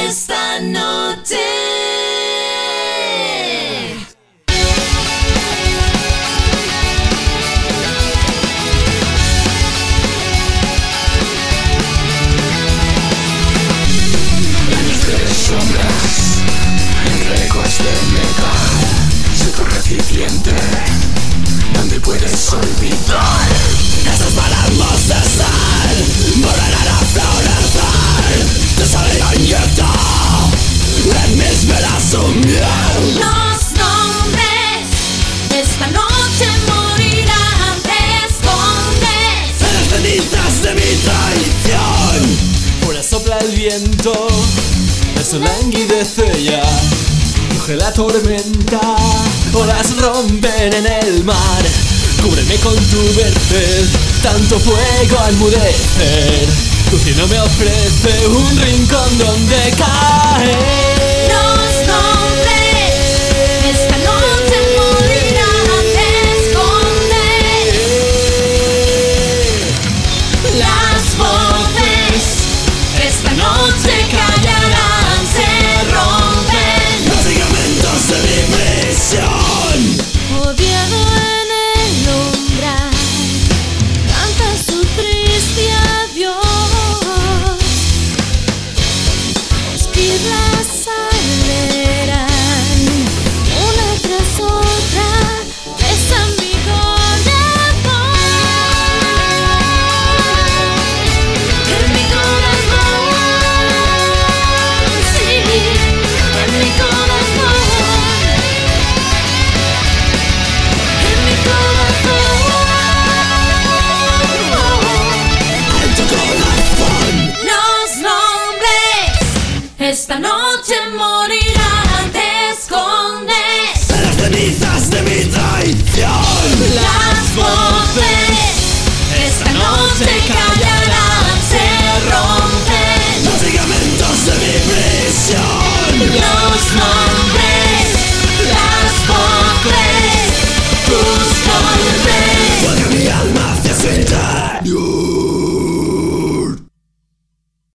esta noche. Sombras, regos de metal, soy tu recipiente, donde puedes olvidar esas palabras de sal, volverán a florecer, te sale inyecta en mis venas su miel. Los nombres esta noche morirán, te escondes En las cenizas de mi traición. Ahora sopla el viento, eso languidece ya. Coge la tormenta, olas rompen en el mar. Cúbreme con tu verdad, tanto fuego al enmudecer. Tu cielo me ofrece un rincón donde caer. los nombres esta noche morirán, te escondes las voces esta noche callarán, se rompen Los ligamentos de mi prisión. odiado en el umbral, canta su triste adiós. Esquirlas saldrán una tras otra, besan mi corazón. En mi corazón, sí, en mi corazón. En mi corazón, En tu corazón. los nombres esta noche morirán, te escondes En las cenizas de mi traición.